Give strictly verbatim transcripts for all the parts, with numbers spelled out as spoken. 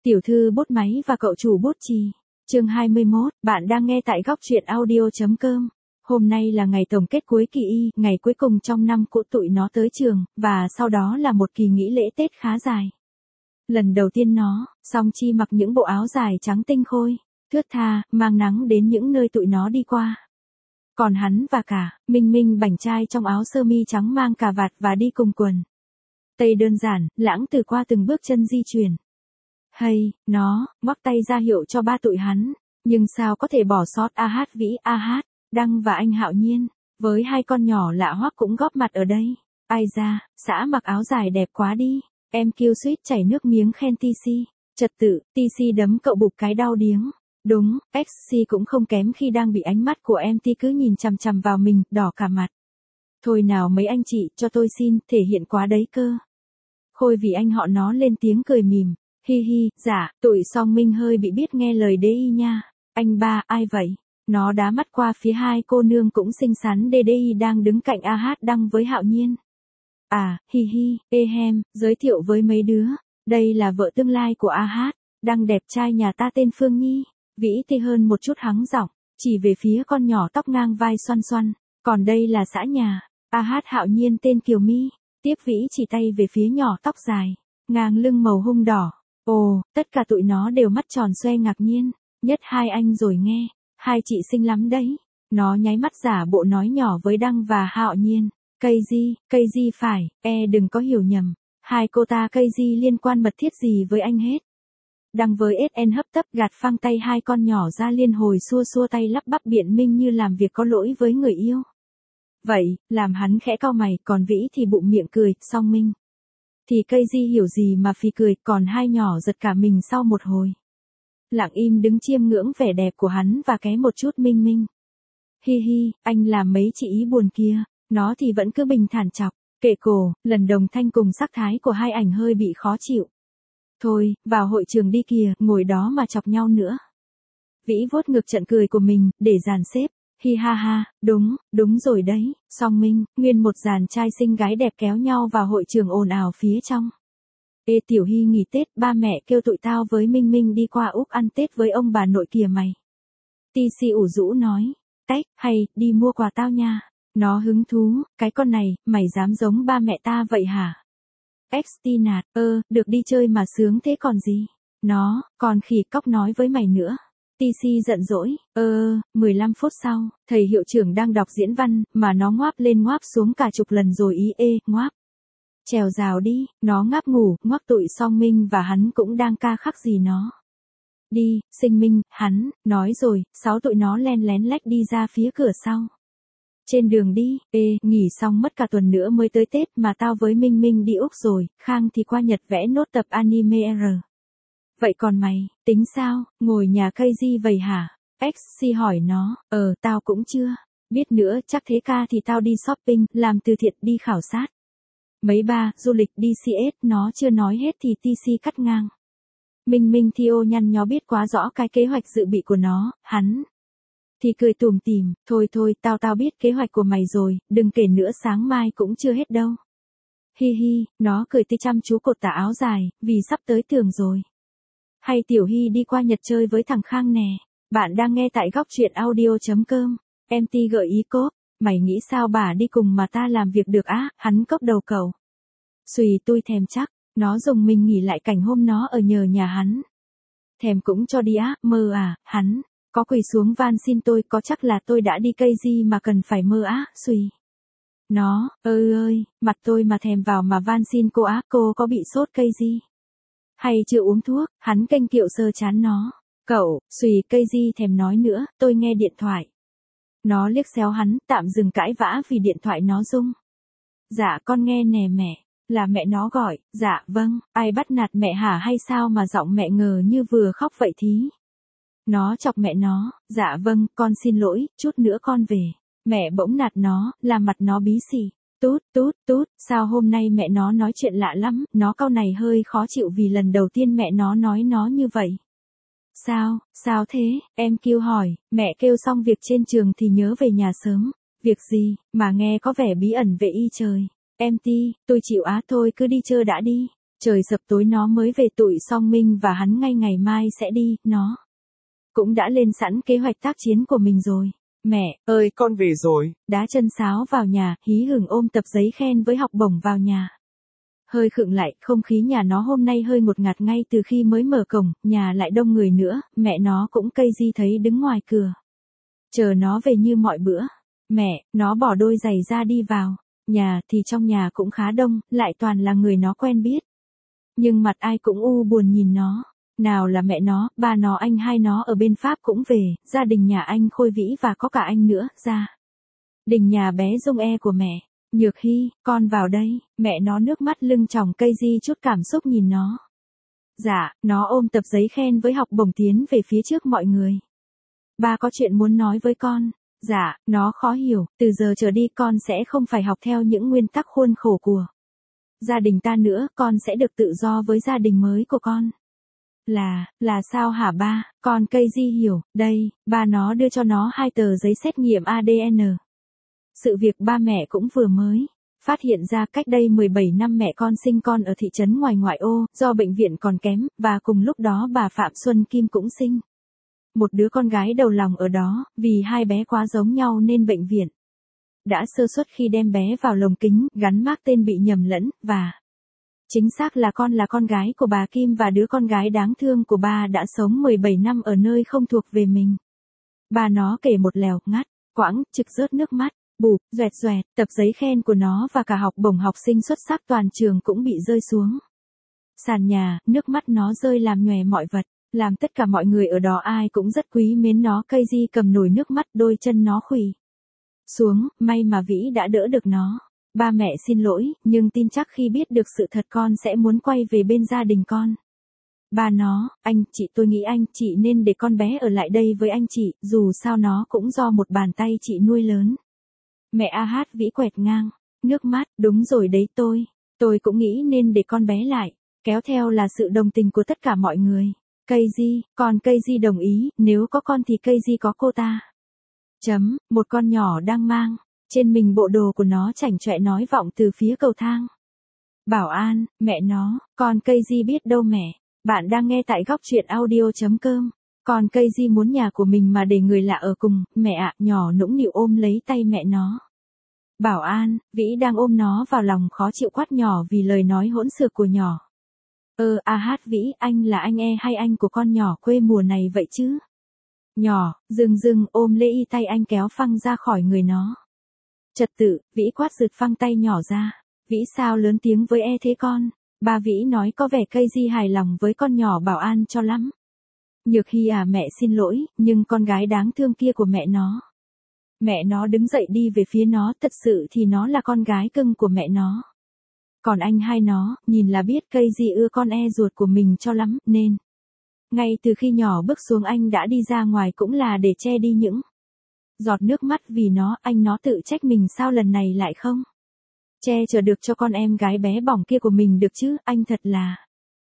Tiểu thư bút máy và cậu chủ bút chì. Chương hai mươi mốt, bạn đang nghe tại góc truyện audio chấm com. Hôm nay là ngày tổng kết cuối kỳ y, ngày cuối cùng trong năm của tụi nó tới trường, và sau đó là một kỳ nghỉ lễ Tết khá dài. Lần đầu tiên nó, Song Chi mặc những bộ áo dài trắng tinh khôi, thướt tha, mang nắng đến những nơi tụi nó đi qua. Còn hắn và cả, Minh Minh bảnh trai trong áo sơ mi trắng mang cà vạt và đi cùng quần tây đơn giản, lãng từ qua từng bước chân di chuyển. Hay, nó, ngoắc tay ra hiệu cho ba tụi hắn, nhưng sao có thể bỏ sót A Hát Vĩ, A Hát, Đăng và anh Hạo Nhiên, với hai con nhỏ lạ hoắc cũng góp mặt ở đây. Ai ra, xã mặc áo dài đẹp quá đi, em kêu suýt chảy nước miếng khen tê xê, trật tự, tê xê đấm cậu bụp cái đau điếng. Đúng, ích xê cũng không kém khi đang bị ánh mắt của em tê cứ nhìn chằm chằm vào mình, đỏ cả mặt. Thôi nào mấy anh chị, cho tôi xin, thể hiện quá đấy cơ. Khôi vì anh họ nó lên tiếng cười mỉm. Hi hi, dạ, tụi Song Minh hơi bị biết nghe lời đê i nha. Anh ba, ai vậy? Nó đá mắt qua phía hai cô nương cũng xinh xắn đê đê i đang đứng cạnh A Hát Đăng với Hạo Nhiên. À, hi hi, ê hem, giới thiệu với mấy đứa. Đây là vợ tương lai của A Hát, Đăng đẹp trai nhà ta tên Phương Nhi. Vĩ tê hơn một chút hắng giọng, chỉ về phía con nhỏ tóc ngang vai xoăn xoăn. Còn đây là xã nhà, A Hát Hạo Nhiên tên Kiều My. Tiếp Vĩ chỉ tay về phía nhỏ tóc dài, ngang lưng màu hung đỏ. Ồ, tất cả tụi nó đều mắt tròn xoe ngạc nhiên, nhất hai anh rồi nghe, hai chị xinh lắm đấy. Nó nháy mắt giả bộ nói nhỏ với Đăng và Hạo Nhiên, cây gì, cây gì phải, e đừng có hiểu nhầm, hai cô ta cây gì liên quan mật thiết gì với anh hết. Đăng với ét en hấp tấp gạt phăng tay hai con nhỏ ra liên hồi xua xua tay lắp bắp biện minh như làm việc có lỗi với người yêu. Vậy, làm hắn khẽ cau mày, còn Vĩ thì bụng miệng cười, Song Minh. Thì cây di hiểu gì mà phì cười, còn hai nhỏ giật cả mình sau một hồi. Lặng im đứng chiêm ngưỡng vẻ đẹp của hắn và ké một chút Minh Minh. Hi hi, anh làm mấy chị ý buồn kia, nó thì vẫn cứ bình thản chọc, kệ cổ, lần đồng thanh cùng sắc thái của hai ảnh hơi bị khó chịu. Thôi, vào hội trường đi kìa, ngồi đó mà chọc nhau nữa. Vĩ vuốt ngực trận cười của mình, để dàn xếp. Hi ha ha, đúng, đúng rồi đấy, Song Minh, nguyên một dàn trai xinh gái đẹp kéo nhau vào hội trường ồn ào phía trong. Ê Tiểu Hy nghỉ Tết, ba mẹ kêu tụi tao với Minh Minh đi qua Úc ăn Tết với ông bà nội kìa mày. tê xê ủ rũ nói, Tết, hay, đi mua quà tao nha. Nó hứng thú, cái con này, mày dám giống ba mẹ ta vậy hả? ích tê nạt, ơ, được đi chơi mà sướng thế còn gì. Nó, còn khỉ cóc nói với mày nữa. tê xê giận dỗi, ơ, mười lăm phút sau, thầy hiệu trưởng đang đọc diễn văn, mà nó ngoáp lên ngoáp xuống cả chục lần rồi ý ê, ngoáp. Trèo rào đi, nó ngáp ngủ, ngoắc tụi Song Minh và hắn cũng đang ca khắc gì nó. Đi, Sinh Minh, hắn, nói rồi, sáu tụi nó len lén lách đi ra phía cửa sau. Trên đường đi, ê, nghỉ xong mất cả tuần nữa mới tới Tết mà tao với Minh Minh đi Úc rồi, Khang thì qua Nhật vẽ nốt tập anime R. Vậy còn mày, tính sao, ngồi nhà cây gì vậy hả? ích xê hỏi nó, ờ, tao cũng chưa biết nữa, chắc thế ca thì tao đi shopping, làm từ thiện, đi khảo sát. Mấy ba, du lịch đi xê ét, nó chưa nói hết thì tê xê cắt ngang. Minh Minh thì ô nhăn nhó biết quá rõ cái kế hoạch dự bị của nó, hắn thì cười tủm tỉm, thôi thôi, tao tao biết kế hoạch của mày rồi, đừng kể nữa sáng mai cũng chưa hết đâu. Hi hi, nó cười tươi chăm chú cột tà áo dài, vì sắp tới trường rồi. Hay Tiểu Hy đi qua Nhật chơi với thằng Khang nè. Bạn đang nghe tại góc truyện audio chấm com. Em tê gợi ý cốp. Mày nghĩ sao bà đi cùng mà ta làm việc được á? Hắn cốc đầu cầu. Xùy tôi thèm chắc. Nó dùng mình nghỉ lại cảnh hôm nó ở nhờ nhà hắn. Thèm cũng cho đi á, mơ à, hắn. Có quỳ xuống van xin tôi, có chắc là tôi đã đi cây gì mà cần phải mơ á, xùy. Nó, ơi ơi, mặt tôi mà thèm vào mà van xin cô á, cô có bị sốt cây gì? Hay chưa uống thuốc, hắn kênh kiệu sơ chán nó. Cậu, xùy cây gì thèm nói nữa, tôi nghe điện thoại. Nó liếc xéo hắn, tạm dừng cãi vã vì điện thoại nó rung. Dạ con nghe nè mẹ, là mẹ nó gọi, dạ vâng, ai bắt nạt mẹ hả hay sao mà giọng mẹ ngờ như vừa khóc vậy thí. Nó chọc mẹ nó, dạ vâng, con xin lỗi, chút nữa con về. Mẹ bỗng nạt nó, làm mặt nó bí xì. Tút, tút, tút, sao hôm nay mẹ nó nói chuyện lạ lắm, nó cau này hơi khó chịu vì lần đầu tiên mẹ nó nói nó như vậy. Sao, sao thế, em kêu hỏi, mẹ kêu xong việc trên trường thì nhớ về nhà sớm. Việc gì, mà nghe có vẻ bí ẩn về y trời. Em ti, tôi chịu á thôi cứ đi chơi đã đi. Trời sập tối nó mới về tụi Song Minh và hắn ngay ngày mai sẽ đi, nó cũng đã lên sẵn kế hoạch tác chiến của mình rồi. Mẹ ơi con về rồi. Đá chân sáo vào nhà, hí hửng ôm tập giấy khen với học bổng vào nhà. Hơi khựng lại, không khí nhà nó hôm nay hơi ngột ngạt ngay từ khi mới mở cổng, nhà lại đông người nữa, mẹ nó cũng cây di thấy đứng ngoài cửa. Chờ nó về như mọi bữa. Mẹ, nó bỏ đôi giày ra đi vào. Nhà thì trong nhà cũng khá đông, lại toàn là người nó quen biết. Nhưng mặt ai cũng u buồn nhìn nó. Nào là mẹ nó, ba nó, anh hai nó ở bên Pháp cũng về, gia đình nhà anh Khôi Vĩ và có cả anh nữa, gia đình nhà bé Dung E của mẹ. Nhược Hy, con vào đây, mẹ nó nước mắt lưng tròng cây di chút cảm xúc nhìn nó. Dạ, nó ôm tập giấy khen với học bổng tiến về phía trước mọi người. Ba có chuyện muốn nói với con. Dạ, nó khó hiểu, từ giờ trở đi con sẽ không phải học theo những nguyên tắc khuôn khổ của gia đình ta nữa, con sẽ được tự do với gia đình mới của con. Là, là sao hả ba? Con cây di hiểu, đây, ba nó đưa cho nó hai tờ giấy xét nghiệm a đê en. Sự việc ba mẹ cũng vừa mới phát hiện ra cách đây mười bảy năm mẹ con sinh con ở thị trấn ngoài ngoại ô, do bệnh viện còn kém, và cùng lúc đó bà Phạm Xuân Kim cũng sinh một đứa con gái đầu lòng ở đó, vì hai bé quá giống nhau nên bệnh viện đã sơ suất khi đem bé vào lồng kính, gắn mác tên bị nhầm lẫn, và chính xác là con là con gái của bà Kim và đứa con gái đáng thương của bà đã sống mười bảy năm ở nơi không thuộc về mình. Bà nó kể một lèo, ngắt, quãng, trực rớt nước mắt, bụp, doẹt doẹt, tập giấy khen của nó và cả học bổng học sinh xuất sắc toàn trường cũng bị rơi xuống sàn nhà, nước mắt nó rơi làm nhòe mọi vật, làm tất cả mọi người ở đó ai cũng rất quý mến nó. Cây di cầm nổi nước mắt, đôi chân nó khuỵu xuống, may mà Vĩ đã đỡ được nó. Ba mẹ xin lỗi, nhưng tin chắc khi biết được sự thật con sẽ muốn quay về bên gia đình con. Ba nó, anh, chị tôi nghĩ anh, chị nên để con bé ở lại đây với anh chị, dù sao nó cũng do một bàn tay chị nuôi lớn. Mẹ a hát Vĩ quẹt ngang, nước mắt, đúng rồi đấy tôi, tôi cũng nghĩ nên để con bé lại, kéo theo là sự đồng tình của tất cả mọi người. Cây di, còn cây di đồng ý, nếu có con thì cây di có cô ta. Chấm, một con nhỏ đang mang trên mình bộ đồ của nó chảnh chọe nói vọng từ phía cầu thang. Bảo an, mẹ nó, con cây di biết đâu mẹ. Bạn đang nghe tại góc truyện audio chấm com. Còn cây di muốn nhà của mình mà để người lạ ở cùng, mẹ ạ, nhỏ nũng nịu ôm lấy tay mẹ nó. Bảo an, Vĩ đang ôm nó vào lòng khó chịu quát nhỏ vì lời nói hỗn xược của nhỏ. Ơ, a hát Vĩ, anh là anh e hay anh của con nhỏ quê mùa này vậy chứ? Nhỏ, dừng dừng ôm lấy y tay anh kéo phăng ra khỏi người nó. Trật tự, Vĩ quát giật phăng tay nhỏ ra. Vĩ sao lớn tiếng với e thế con? Ba Vĩ nói có vẻ cây di hài lòng với con nhỏ bảo an cho lắm. Nhược Hy à, mẹ xin lỗi, nhưng con gái đáng thương kia của mẹ nó. Mẹ nó đứng dậy đi về phía nó, thật sự thì nó là con gái cưng của mẹ nó. Còn anh hai nó, nhìn là biết cây di ưa con e ruột của mình cho lắm, nên ngay từ khi nhỏ bước xuống anh đã đi ra ngoài cũng là để che đi những giọt nước mắt vì nó. Anh nó tự trách mình sao lần này lại không che chở được cho con em gái bé bỏng kia của mình được chứ, anh thật là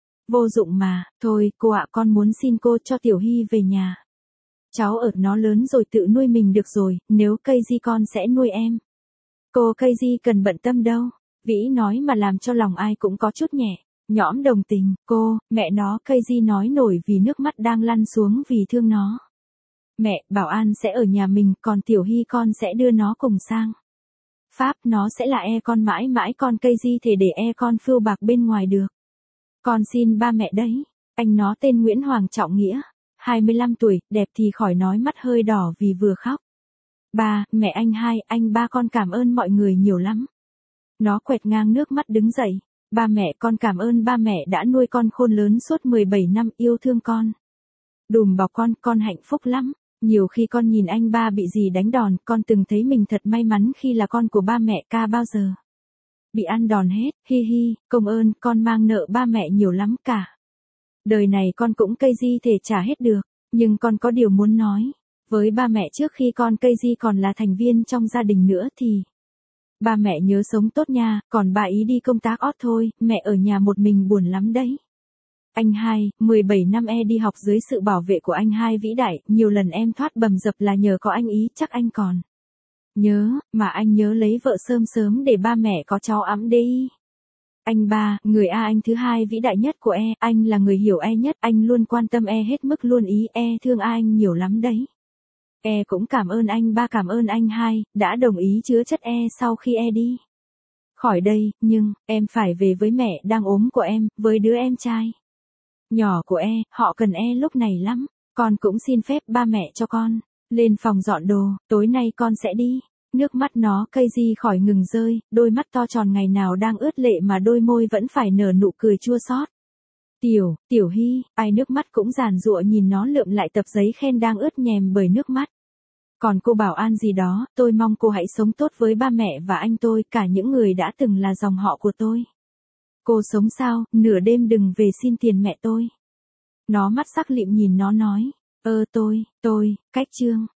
vô dụng mà. Thôi cô ạ, con muốn xin cô cho Tiểu Hy về nhà. Cháu ở nó lớn rồi tự nuôi mình được rồi, nếu cây di con sẽ nuôi em. Cô cây di cần bận tâm đâu. Vĩ nói mà làm cho lòng ai cũng có chút nhẹ nhõm đồng tình. Cô, mẹ nó, cây di nói nổi vì nước mắt đang lăn xuống vì thương nó. Mẹ, Bảo An sẽ ở nhà mình, còn Tiểu Hy con sẽ đưa nó cùng sang Pháp, nó sẽ là e con mãi mãi, con cây di thể để e con phiêu bạc bên ngoài được. Con xin ba mẹ đấy. Anh nó tên Nguyễn Hoàng Trọng Nghĩa, hai mươi lăm tuổi, đẹp thì khỏi nói, mắt hơi đỏ vì vừa khóc. Ba, mẹ anh hai, anh ba con cảm ơn mọi người nhiều lắm. Nó quẹt ngang nước mắt đứng dậy. Ba mẹ, con cảm ơn ba mẹ đã nuôi con khôn lớn suốt mười bảy năm, yêu thương con. Đùm bọc con, con hạnh phúc lắm. Nhiều khi con nhìn anh ba bị gì đánh đòn, con từng thấy mình thật may mắn khi là con của ba mẹ, ca bao giờ bị ăn đòn hết, hi hi, công ơn, con mang nợ ba mẹ nhiều lắm cả. Đời này con cũng cây di thể trả hết được, nhưng con có điều muốn nói với ba mẹ trước khi con cây di còn là thành viên trong gia đình nữa thì ba mẹ nhớ sống tốt nha, còn bà ý đi công tác ót thôi, mẹ ở nhà một mình buồn lắm đấy. Anh hai, mười bảy năm e đi học dưới sự bảo vệ của anh hai vĩ đại, nhiều lần em thoát bầm dập là nhờ có anh ý, chắc anh còn nhớ, mà anh nhớ lấy vợ sớm sớm để ba mẹ có cháu ẵm đi. Anh ba, người A anh thứ hai vĩ đại nhất của E, anh là người hiểu E nhất, anh luôn quan tâm E hết mức luôn ý, E thương A anh nhiều lắm đấy. E cũng cảm ơn anh ba, cảm ơn anh hai, đã đồng ý chứa chất E sau khi E đi khỏi đây, nhưng, em phải về với mẹ đang ốm của em, với đứa em trai nhỏ của E, họ cần E lúc này lắm, con cũng xin phép ba mẹ cho con lên phòng dọn đồ, tối nay con sẽ đi. Nước mắt nó cây di khỏi ngừng rơi, đôi mắt to tròn ngày nào đang ướt lệ mà đôi môi vẫn phải nở nụ cười chua xót. Tiểu, Tiểu Hy, ai nước mắt cũng giàn giụa nhìn nó lượm lại tập giấy khen đang ướt nhèm bởi nước mắt. Còn cô bảo an gì đó, tôi mong cô hãy sống tốt với ba mẹ và anh tôi, cả những người đã từng là dòng họ của tôi. Cô sống sao, nửa đêm đừng về xin tiền mẹ tôi. Nó mắt sắc lịm nhìn nó nói, ơ tôi, tôi, cách chương.